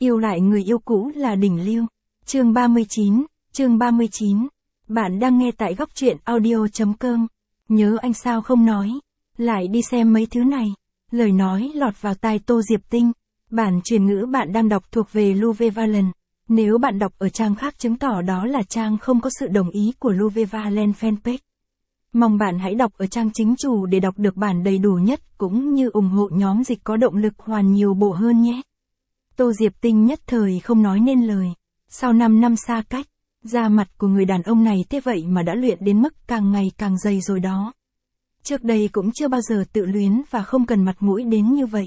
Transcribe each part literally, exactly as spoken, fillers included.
Yêu lại người yêu cũ là đỉnh lưu. Chương ba mươi chín, chương ba mươi chín. Bạn đang nghe tại góc truyện audio chấm com. Nhớ anh sao không nói. Lại đi xem mấy thứ này. Lời nói lọt vào tai Tô Diệp Tinh. Bản truyền ngữ bạn đang đọc thuộc về Luvevalent. Nếu bạn đọc ở trang khác chứng tỏ đó là trang không có sự đồng ý của Luvevalent fanpage. Mong bạn hãy đọc ở trang chính chủ để đọc được bản đầy đủ nhất cũng như ủng hộ nhóm dịch có động lực hoàn nhiều bộ hơn nhé. Tô Diệp Tinh nhất thời không nói nên lời. Sau năm năm xa cách, da mặt của người đàn ông này thế vậy mà đã luyện đến mức càng ngày càng dày rồi đó. Trước đây cũng chưa bao giờ tự luyến và không cần mặt mũi đến như vậy.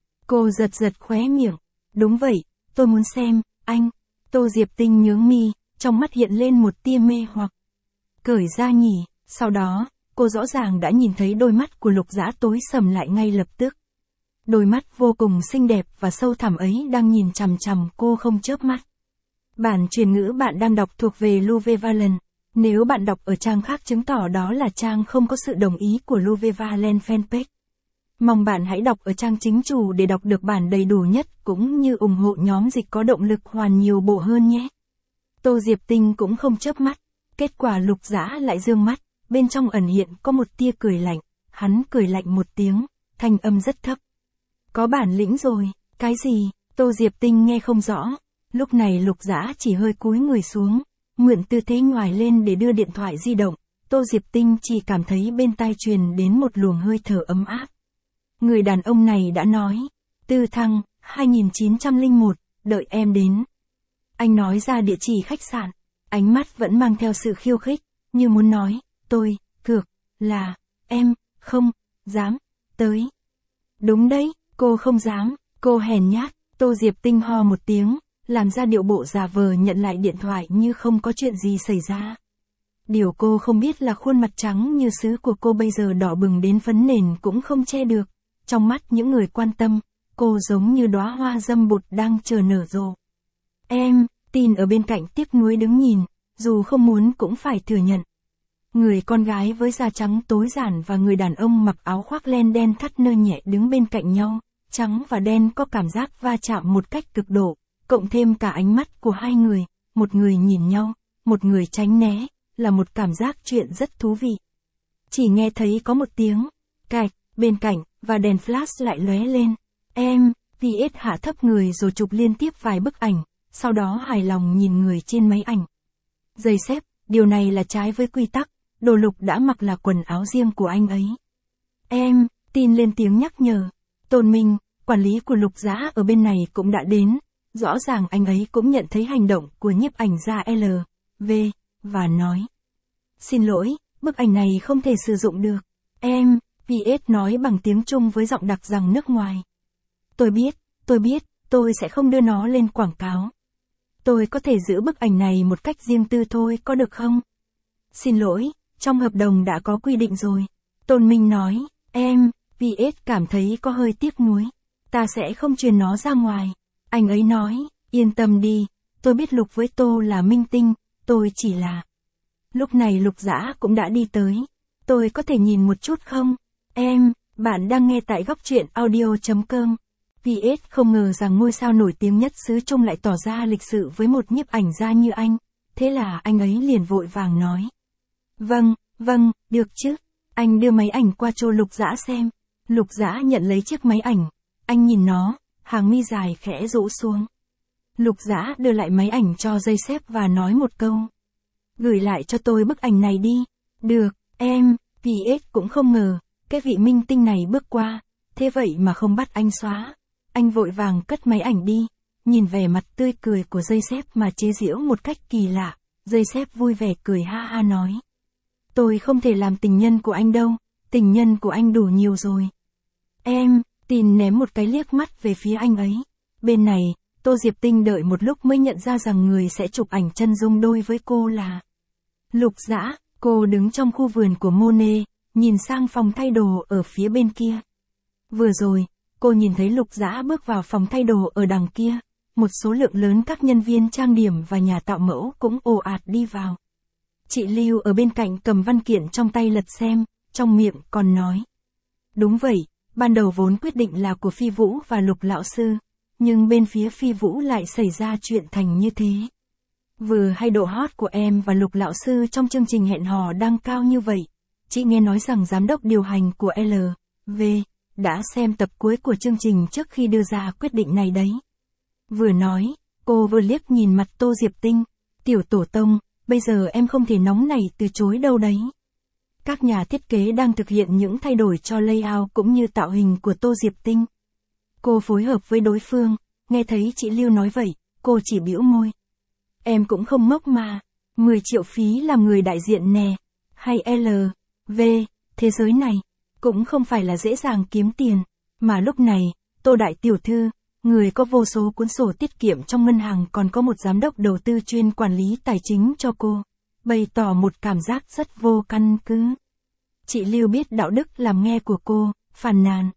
Cô giật giật khóe miệng. Đúng vậy, tôi muốn xem, anh. Tô Diệp Tinh nhướng mi, trong mắt hiện lên một tia mê hoặc. Cởi ra nhỉ, sau đó, cô rõ ràng đã nhìn thấy đôi mắt của Lục Dã tối sầm lại ngay lập tức. Đôi mắt vô cùng xinh đẹp và sâu thẳm ấy đang nhìn chằm chằm cô không chớp mắt. Bản truyền ngữ bạn đang đọc thuộc về Luvevalent. Nếu bạn đọc ở trang khác chứng tỏ đó là trang không có sự đồng ý của Luvevalent fanpage. Mong bạn hãy đọc ở trang chính chủ để đọc được bản đầy đủ nhất cũng như ủng hộ nhóm dịch có động lực hoàn nhiều bộ hơn nhé. Tô Diệp Tinh cũng không chớp mắt. Kết quả Lục Dã lại dương mắt, bên trong ẩn hiện có một tia cười lạnh. Hắn cười lạnh một tiếng, thanh âm rất thấp. Có bản lĩnh rồi, cái gì? Tô Diệp Tinh nghe không rõ. Lúc này Lục Dã chỉ hơi cúi người xuống, mượn tư thế ngoài lên để đưa điện thoại di động. Tô Diệp Tinh chỉ cảm thấy bên tai truyền đến một luồng hơi thở ấm áp. Người đàn ông này đã nói, Tư Thăng, hai nghìn chín trăm lẻ một, đợi em đến. Anh nói ra địa chỉ khách sạn, ánh mắt vẫn mang theo sự khiêu khích, như muốn nói, tôi, cược, là, em, không, dám, tới. Đúng đấy, cô không dám, cô hèn nhát. Tô Diệp Tinh ho một tiếng, làm ra điệu bộ giả vờ nhận lại điện thoại như không có chuyện gì xảy ra. Điều cô không biết là khuôn mặt trắng như sứ của cô bây giờ đỏ bừng đến phấn nền cũng không che được. Trong mắt những người quan tâm, cô giống như đóa hoa dâm bụt đang chờ nở rộ. Em, Tin ở bên cạnh tiếc nuối đứng nhìn, dù không muốn cũng phải thừa nhận. Người con gái với da trắng tối giản và người đàn ông mặc áo khoác len đen thắt nơ nhẹ đứng bên cạnh nhau, trắng và đen có cảm giác va chạm một cách cực độ, cộng thêm cả ánh mắt của hai người, một người nhìn nhau, một người tránh né, là một cảm giác chuyện rất thú vị. Chỉ nghe thấy có một tiếng, cạch, bên cạnh, và đèn flash lại lóe lên. Em, vê ét hạ thấp người rồi chụp liên tiếp vài bức ảnh, sau đó hài lòng nhìn người trên máy ảnh. Giày xếp, điều này là trái với quy tắc, đồ Lục đã mặc là quần áo riêng của anh ấy. Em, Tin lên tiếng nhắc nhở. Tôn Minh, quản lý của Lục Dã ở bên này cũng đã đến, rõ ràng anh ấy cũng nhận thấy hành động của nhiếp ảnh gia L, V, và nói. Xin lỗi, bức ảnh này không thể sử dụng được. Em, vê ét nói bằng tiếng Trung với giọng đặc giọng nước ngoài. Tôi biết, tôi biết, tôi sẽ không đưa nó lên quảng cáo. Tôi có thể giữ bức ảnh này một cách riêng tư thôi, có được không? Xin lỗi, trong hợp đồng đã có quy định rồi. Tôn Minh nói, em, vê ét cảm thấy có hơi tiếc nuối. Ta sẽ không truyền nó ra ngoài. Anh ấy nói, yên tâm đi, tôi biết Lục với Tô là minh tinh, tôi chỉ là... Lúc này Lục Dã cũng đã đi tới. Tôi có thể nhìn một chút không? Em, bạn đang nghe tại góc truyện audio chấm com. vê ét không ngờ rằng ngôi sao nổi tiếng nhất xứ Trung lại tỏ ra lịch sự với một nhiếp ảnh gia như anh. Thế là anh ấy liền vội vàng nói. Vâng, vâng, được chứ. Anh đưa máy ảnh qua cho Lục Dã xem. Lục Dã nhận lấy chiếc máy ảnh. Anh nhìn nó, hàng mi dài khẽ rũ xuống. Lục Dã đưa lại máy ảnh cho dây xếp và nói một câu. Gửi lại cho tôi bức ảnh này đi. Được, em, vê ét cũng không ngờ, cái vị minh tinh này bước qua, thế vậy mà không bắt anh xóa. Anh vội vàng cất máy ảnh đi, nhìn vẻ mặt tươi cười của dây xếp mà chế giễu một cách kỳ lạ, dây xếp vui vẻ cười ha ha nói. Tôi không thể làm tình nhân của anh đâu, tình nhân của anh đủ nhiều rồi. Em, Tin ném một cái liếc mắt về phía anh ấy. Bên này, Tô Diệp Tinh đợi một lúc mới nhận ra rằng người sẽ chụp ảnh chân dung đôi với cô là Lục Dã. Cô đứng trong khu vườn của Monet, nhìn sang phòng thay đồ ở phía bên kia. Vừa rồi, cô nhìn thấy Lục Dã bước vào phòng thay đồ ở đằng kia, một số lượng lớn các nhân viên trang điểm và nhà tạo mẫu cũng ồ ạt đi vào. Chị Lưu ở bên cạnh cầm văn kiện trong tay lật xem, trong miệng còn nói. Đúng vậy, ban đầu vốn quyết định là của Phi Vũ và Lục lão sư, nhưng bên phía Phi Vũ lại xảy ra chuyện thành như thế. Vừa hay độ hot của em và Lục lão sư trong chương trình hẹn hò đang cao như vậy, chị nghe nói rằng giám đốc điều hành của L V đã xem tập cuối của chương trình trước khi đưa ra quyết định này đấy. Vừa nói, cô vừa liếc nhìn mặt Tô Diệp Tinh, tiểu tổ tông, bây giờ em không thể nóng nảy từ chối đâu đấy. Các nhà thiết kế đang thực hiện những thay đổi cho layout cũng như tạo hình của Tô Diệp Tinh. Cô phối hợp với đối phương, nghe thấy chị Lưu nói vậy, cô chỉ bĩu môi. Em cũng không ngốc mà, mười triệu phí làm người đại diện nè, hay L V, thế giới này, cũng không phải là dễ dàng kiếm tiền, mà lúc này, Tô Đại Tiểu Thư, người có vô số cuốn sổ tiết kiệm trong ngân hàng còn có một giám đốc đầu tư chuyên quản lý tài chính cho cô, bày tỏ một cảm giác rất vô căn cứ. Chị Lưu biết đạo đức làm nghe của cô, phàn nàn.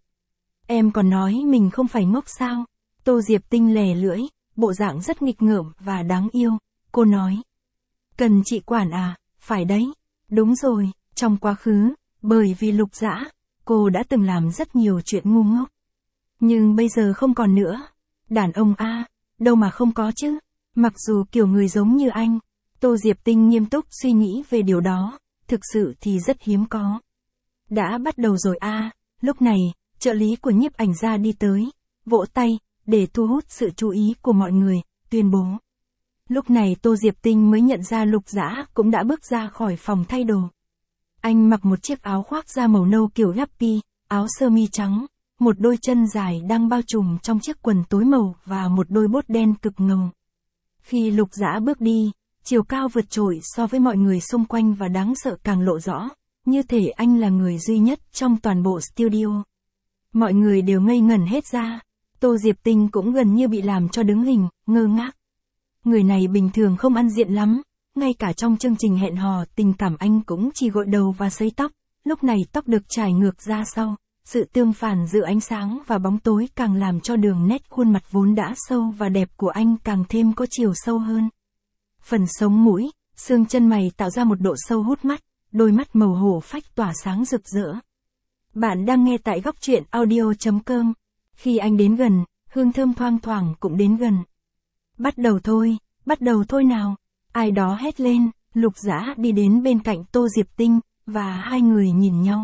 Em còn nói mình không phải ngốc sao? Tô Diệp Tinh lè lưỡi, bộ dạng rất nghịch ngợm và đáng yêu, cô nói. Cần chị quản à, phải đấy, đúng rồi, trong quá khứ, bởi vì Lục Dã, cô đã từng làm rất nhiều chuyện ngu ngốc. Nhưng bây giờ không còn nữa. Đàn ông a, đâu mà không có chứ. Mặc dù kiểu người giống như anh, Tô Diệp Tinh nghiêm túc suy nghĩ về điều đó, thực sự thì rất hiếm có. Đã bắt đầu rồi a, lúc này, trợ lý của nhiếp ảnh gia đi tới, vỗ tay, để thu hút sự chú ý của mọi người, tuyên bố. Lúc này Tô Diệp Tinh mới nhận ra Lục Dã cũng đã bước ra khỏi phòng thay đồ. Anh mặc một chiếc áo khoác da màu nâu kiểu yuppie, áo sơ mi trắng, một đôi chân dài đang bao trùm trong chiếc quần tối màu và một đôi bốt đen cực ngầu. Khi Lục Dã bước đi, chiều cao vượt trội so với mọi người xung quanh và đáng sợ càng lộ rõ, như thể anh là người duy nhất trong toàn bộ studio. Mọi người đều ngây ngẩn hết ra, Tô Diệp Tinh cũng gần như bị làm cho đứng hình, ngơ ngác. Người này bình thường không ăn diện lắm, ngay cả trong chương trình hẹn hò tình cảm anh cũng chỉ gội đầu và sấy tóc, lúc này tóc được trải ngược ra sau, sự tương phản giữa ánh sáng và bóng tối càng làm cho đường nét khuôn mặt vốn đã sâu và đẹp của anh càng thêm có chiều sâu hơn. Phần sống mũi, xương chân mày tạo ra một độ sâu hút mắt, đôi mắt màu hổ phách tỏa sáng rực rỡ. Bạn đang nghe tại góc truyện audio chấm com. Khi anh đến gần, hương thơm thoang thoảng cũng đến gần. Bắt đầu thôi, bắt đầu thôi nào. Ai đó hét lên, Lục Dã đi đến bên cạnh Tô Diệp Tinh, và hai người nhìn nhau.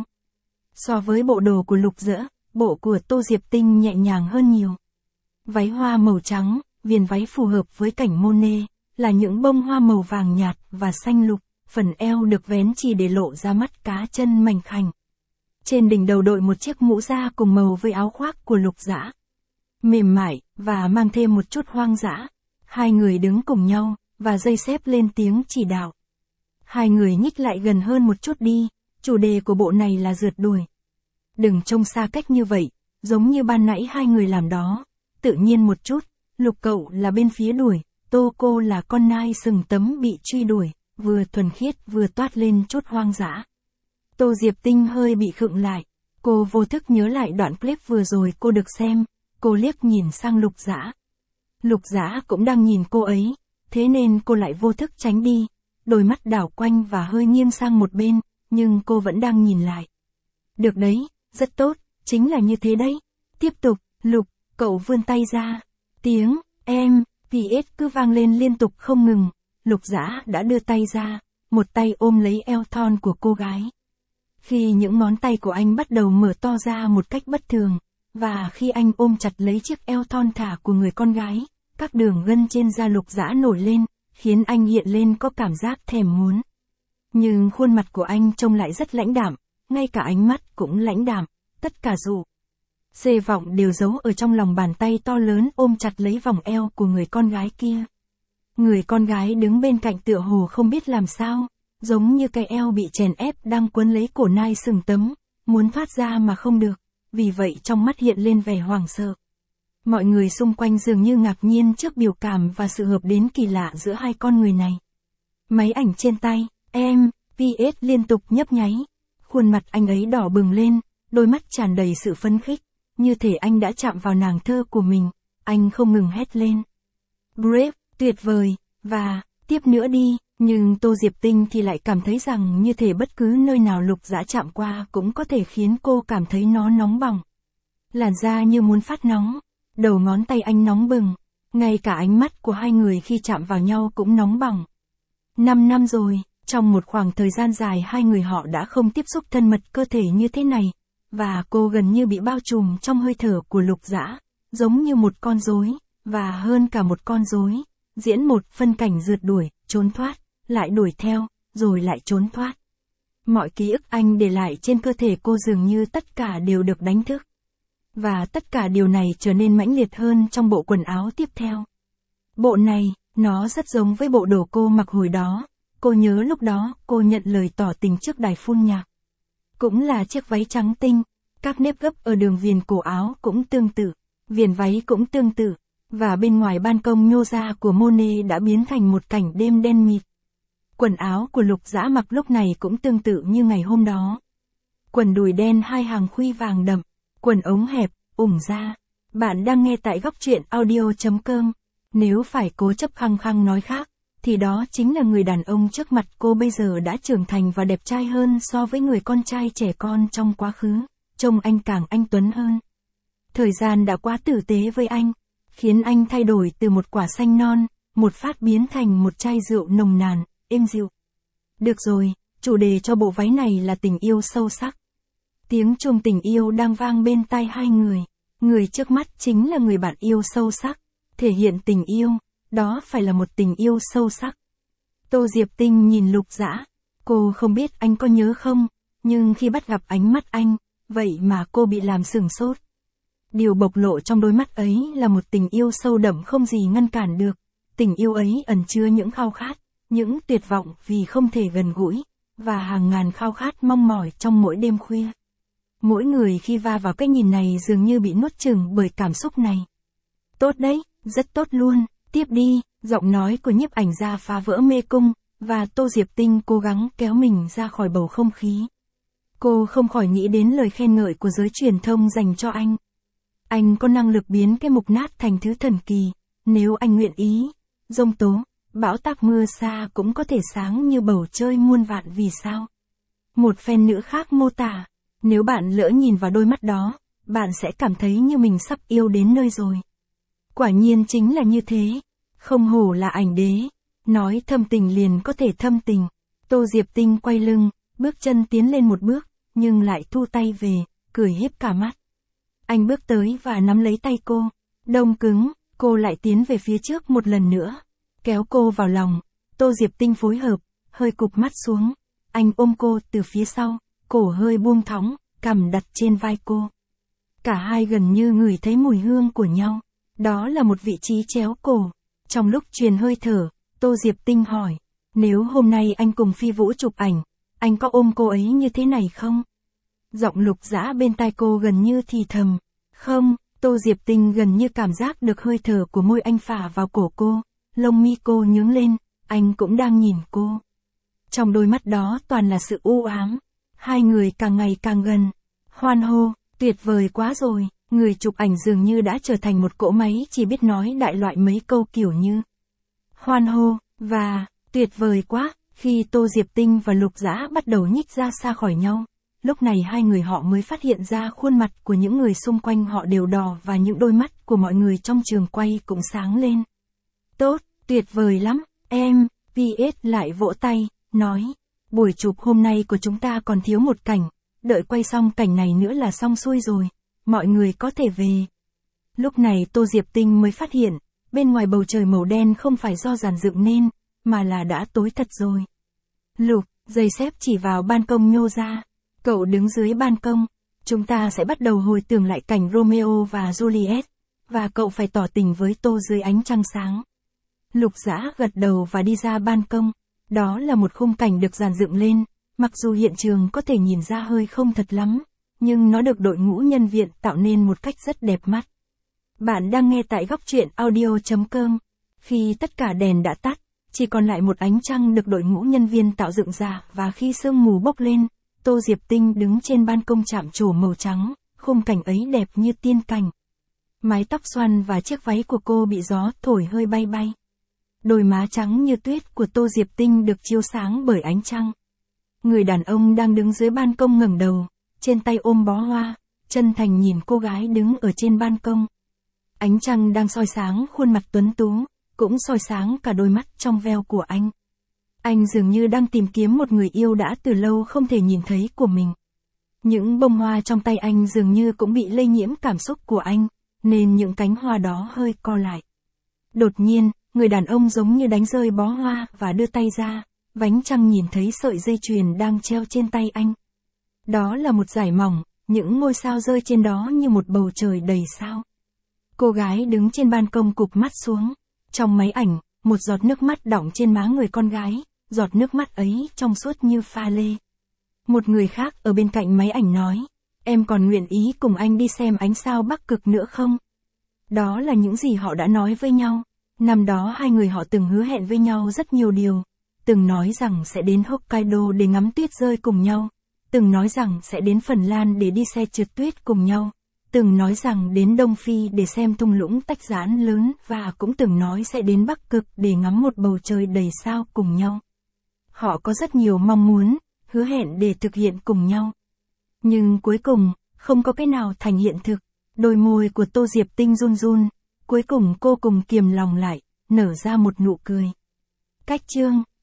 So với bộ đồ của Lục Dã, bộ của Tô Diệp Tinh nhẹ nhàng hơn nhiều. Váy hoa màu trắng, viền váy phù hợp với cảnh Monet, là những bông hoa màu vàng nhạt và xanh lục, phần eo được vén chỉ để lộ ra mắt cá chân mảnh khảnh. Trên đỉnh đầu đội một chiếc mũ da cùng màu với áo khoác của Lục Dã. Mềm mại, và mang thêm một chút hoang dã. Hai người đứng cùng nhau, và dây xếp lên tiếng chỉ đạo. Hai người nhích lại gần hơn một chút đi, chủ đề của bộ này là rượt đuổi. Đừng trông xa cách như vậy, giống như ban nãy hai người làm đó. Tự nhiên một chút, Lục cậu là bên phía đuổi, Tô cô là con nai sừng tấm bị truy đuổi, vừa thuần khiết vừa toát lên chút hoang dã. Tô Diệp Tinh hơi bị khựng lại, cô vô thức nhớ lại đoạn clip vừa rồi cô được xem, cô liếc nhìn sang Lục Dã. Lục Dã cũng đang nhìn cô ấy, thế nên cô lại vô thức tránh đi, đôi mắt đảo quanh và hơi nghiêng sang một bên, nhưng cô vẫn đang nhìn lại. Được đấy, rất tốt, chính là như thế đấy. Tiếp tục, Lục, cậu vươn tay ra. Tiếng, em, pê ét cứ vang lên liên tục không ngừng. Lục Dã đã đưa tay ra, một tay ôm lấy eo thon của cô gái. Khi những ngón tay của anh bắt đầu mở to ra một cách bất thường, và khi anh ôm chặt lấy chiếc eo thon thả của người con gái, các đường gân trên da Lục Dã nổi lên, khiến anh hiện lên có cảm giác thèm muốn. Nhưng khuôn mặt của anh trông lại rất lãnh đạm, ngay cả ánh mắt cũng lãnh đạm, tất cả dụ xê vọng đều giấu ở trong lòng bàn tay to lớn ôm chặt lấy vòng eo của người con gái kia. Người con gái đứng bên cạnh tựa hồ không biết làm sao, giống như cái eo bị chèn ép đang quấn lấy cổ nai sừng tấm, muốn thoát ra mà không được, vì vậy trong mắt hiện lên vẻ hoảng sợ. Mọi người xung quanh dường như ngạc nhiên trước biểu cảm và sự hợp đến kỳ lạ giữa hai con người này. Máy ảnh trên tay, em, pê ét liên tục nhấp nháy. Khuôn mặt anh ấy đỏ bừng lên, đôi mắt tràn đầy sự phấn khích, như thể anh đã chạm vào nàng thơ của mình. Anh không ngừng hét lên. Brave, tuyệt vời, và, tiếp nữa đi. Nhưng Tô Diệp Tinh thì lại cảm thấy rằng như thể bất cứ nơi nào Lục Dã chạm qua cũng có thể khiến cô cảm thấy nó nóng bỏng. Làn da như muốn phát nóng. Đầu ngón tay anh nóng bừng, ngay cả ánh mắt của hai người khi chạm vào nhau cũng nóng bỏng. Năm năm rồi, trong một khoảng thời gian dài hai người họ đã không tiếp xúc thân mật cơ thể như thế này, và cô gần như bị bao trùm trong hơi thở của Lục Dã, giống như một con rối, và hơn cả một con rối, diễn một phân cảnh rượt đuổi, trốn thoát, lại đuổi theo, rồi lại trốn thoát. Mọi ký ức anh để lại trên cơ thể cô dường như tất cả đều được đánh thức. Và tất cả điều này trở nên mãnh liệt hơn trong bộ quần áo tiếp theo. Bộ này, nó rất giống với bộ đồ cô mặc hồi đó. Cô nhớ lúc đó cô nhận lời tỏ tình trước đài phun nhạc. Cũng là chiếc váy trắng tinh, các nếp gấp ở đường viền cổ áo cũng tương tự, viền váy cũng tương tự, và bên ngoài ban công nhô ra của Monet đã biến thành một cảnh đêm đen mịt. Quần áo của Lục Dã mặc lúc này cũng tương tự như ngày hôm đó. Quần đùi đen hai hàng khuy vàng đậm, quần ống hẹp, ủng ra. Bạn đang nghe tại góc truyện audio chấm com. Nếu phải cố chấp khăng khăng nói khác, thì đó chính là người đàn ông trước mặt cô bây giờ đã trưởng thành và đẹp trai hơn so với người con trai trẻ con trong quá khứ, trông anh càng anh tuấn hơn. Thời gian đã quá tử tế với anh, khiến anh thay đổi từ một quả xanh non, một phát biến thành một chai rượu nồng nàn, êm dịu. Được rồi, chủ đề cho bộ váy này là tình yêu sâu sắc. Tiếng chuông tình yêu đang vang bên tai hai người. Người trước mắt chính là người bạn yêu sâu sắc. Thể hiện tình yêu, đó phải là một tình yêu sâu sắc. Tô Diệp Tinh nhìn Lục Dã. Cô không biết anh có nhớ không, nhưng khi bắt gặp ánh mắt anh, vậy mà cô bị làm sửng sốt. Điều bộc lộ trong đôi mắt ấy là một tình yêu sâu đậm không gì ngăn cản được. Tình yêu ấy ẩn chứa những khao khát, những tuyệt vọng vì không thể gần gũi, và hàng ngàn khao khát mong mỏi trong mỗi đêm khuya. Mỗi người khi va vào cái nhìn này dường như bị nuốt chửng bởi cảm xúc này. Tốt đấy, rất tốt luôn, tiếp đi, giọng nói của nhiếp ảnh gia phá vỡ mê cung, và Tô Diệp Tinh cố gắng kéo mình ra khỏi bầu không khí. Cô không khỏi nghĩ đến lời khen ngợi của giới truyền thông dành cho anh. Anh có năng lực biến cái mục nát thành thứ thần kỳ, nếu anh nguyện ý. Giông tố, bão táp mưa xa cũng có thể sáng như bầu trời muôn vạn vì sao. Một fan nữ khác mô tả, nếu bạn lỡ nhìn vào đôi mắt đó, bạn sẽ cảm thấy như mình sắp yêu đến nơi rồi. Quả nhiên chính là như thế, không hổ là ảnh đế, nói thâm tình liền có thể thâm tình. Tô Diệp Tinh quay lưng, bước chân tiến lên một bước, nhưng lại thu tay về, cười hiếp cả mắt. Anh bước tới và nắm lấy tay cô, đông cứng, cô lại tiến về phía trước một lần nữa, kéo cô vào lòng. Tô Diệp Tinh phối hợp, hơi cụp mắt xuống, anh ôm cô từ phía sau, cổ hơi buông thõng, cằm đặt trên vai cô. Cả hai gần như ngửi thấy mùi hương của nhau, đó là một vị trí chéo cổ. Trong lúc truyền hơi thở, Tô Diệp Tinh hỏi, nếu hôm nay anh cùng Phi Vũ chụp ảnh, anh có ôm cô ấy như thế này không? Giọng Lục Dã bên tai cô gần như thì thầm, không. Tô Diệp Tinh gần như cảm giác được hơi thở của môi anh phả vào cổ cô, lông mi cô nhướng lên, anh cũng đang nhìn cô. Trong đôi mắt đó toàn là sự u ám. Hai người càng ngày càng gần. Hoan hô, tuyệt vời quá rồi. Người chụp ảnh dường như đã trở thành một cỗ máy chỉ biết nói đại loại mấy câu kiểu như hoan hô, và tuyệt vời quá. Khi Tô Diệp Tinh và Lục Dã bắt đầu nhích ra xa khỏi nhau, lúc này hai người họ mới phát hiện ra khuôn mặt của những người xung quanh họ đều đỏ và những đôi mắt của mọi người trong trường quay cũng sáng lên. Tốt, tuyệt vời lắm, em, pê ét lại vỗ tay, nói, buổi chụp hôm nay của chúng ta còn thiếu một cảnh, đợi quay xong cảnh này nữa là xong xuôi rồi, mọi người có thể về. Lúc này Tô Diệp Tinh mới phát hiện, bên ngoài bầu trời màu đen không phải do dàn dựng nên, mà là đã tối thật rồi. Lục, giày xếp chỉ vào ban công nhô ra. Cậu đứng dưới ban công, chúng ta sẽ bắt đầu hồi tưởng lại cảnh Romeo và Juliet, và cậu phải tỏ tình với Tô dưới ánh trăng sáng. Lục Dã gật đầu và đi ra ban công, đó là một khung cảnh được dàn dựng lên, mặc dù hiện trường có thể nhìn ra hơi không thật lắm, nhưng nó được đội ngũ nhân viên tạo nên một cách rất đẹp mắt. Bạn đang nghe tại góc truyện audio chấm com. Khi tất cả đèn đã tắt, chỉ còn lại một ánh trăng được đội ngũ nhân viên tạo dựng ra, và khi sương mù bốc lên, Tô Diệp Tinh đứng trên ban công chạm trổ màu trắng, khung cảnh ấy đẹp như tiên cảnh. Mái tóc xoăn và chiếc váy của cô bị gió thổi hơi bay bay. Đôi má trắng như tuyết của Tô Diệp Tinh được chiếu sáng bởi ánh trăng. Người đàn ông đang đứng dưới ban công ngẩng đầu, trên tay ôm bó hoa, chân thành nhìn cô gái đứng ở trên ban công. Ánh trăng đang soi sáng khuôn mặt tuấn tú, cũng soi sáng cả đôi mắt trong veo của anh. Anh dường như đang tìm kiếm một người yêu đã từ lâu không thể nhìn thấy của mình. Những bông hoa trong tay anh dường như cũng bị lây nhiễm cảm xúc của anh, nên những cánh hoa đó hơi co lại. Đột nhiên, người đàn ông giống như đánh rơi bó hoa và đưa tay ra, Vánh Trăng nhìn thấy sợi dây chuyền đang treo trên tay anh. Đó là một dải mỏng, những ngôi sao rơi trên đó như một bầu trời đầy sao. Cô gái đứng trên ban công cụp mắt xuống. Trong máy ảnh, một giọt nước mắt đọng trên má người con gái, giọt nước mắt ấy trong suốt như pha lê. Một người khác ở bên cạnh máy ảnh nói, em còn nguyện ý cùng anh đi xem ánh sao Bắc Cực nữa không? Đó là những gì họ đã nói với nhau. Năm đó hai người họ từng hứa hẹn với nhau rất nhiều điều. Từng nói rằng sẽ đến Hokkaido để ngắm tuyết rơi cùng nhau. Từng nói rằng sẽ đến Phần Lan để đi xe trượt tuyết cùng nhau. Từng nói rằng đến Đông Phi để xem thung lũng tách giãn lớn và cũng từng nói sẽ đến Bắc Cực để ngắm một bầu trời đầy sao cùng nhau. Họ có rất nhiều mong muốn, hứa hẹn để thực hiện cùng nhau. Nhưng cuối cùng, không có cái nào thành hiện thực. Đôi môi của Tô Diệp Tinh run run, cuối cùng cô cùng kiềm lòng lại, nở ra một nụ cười. Cách chương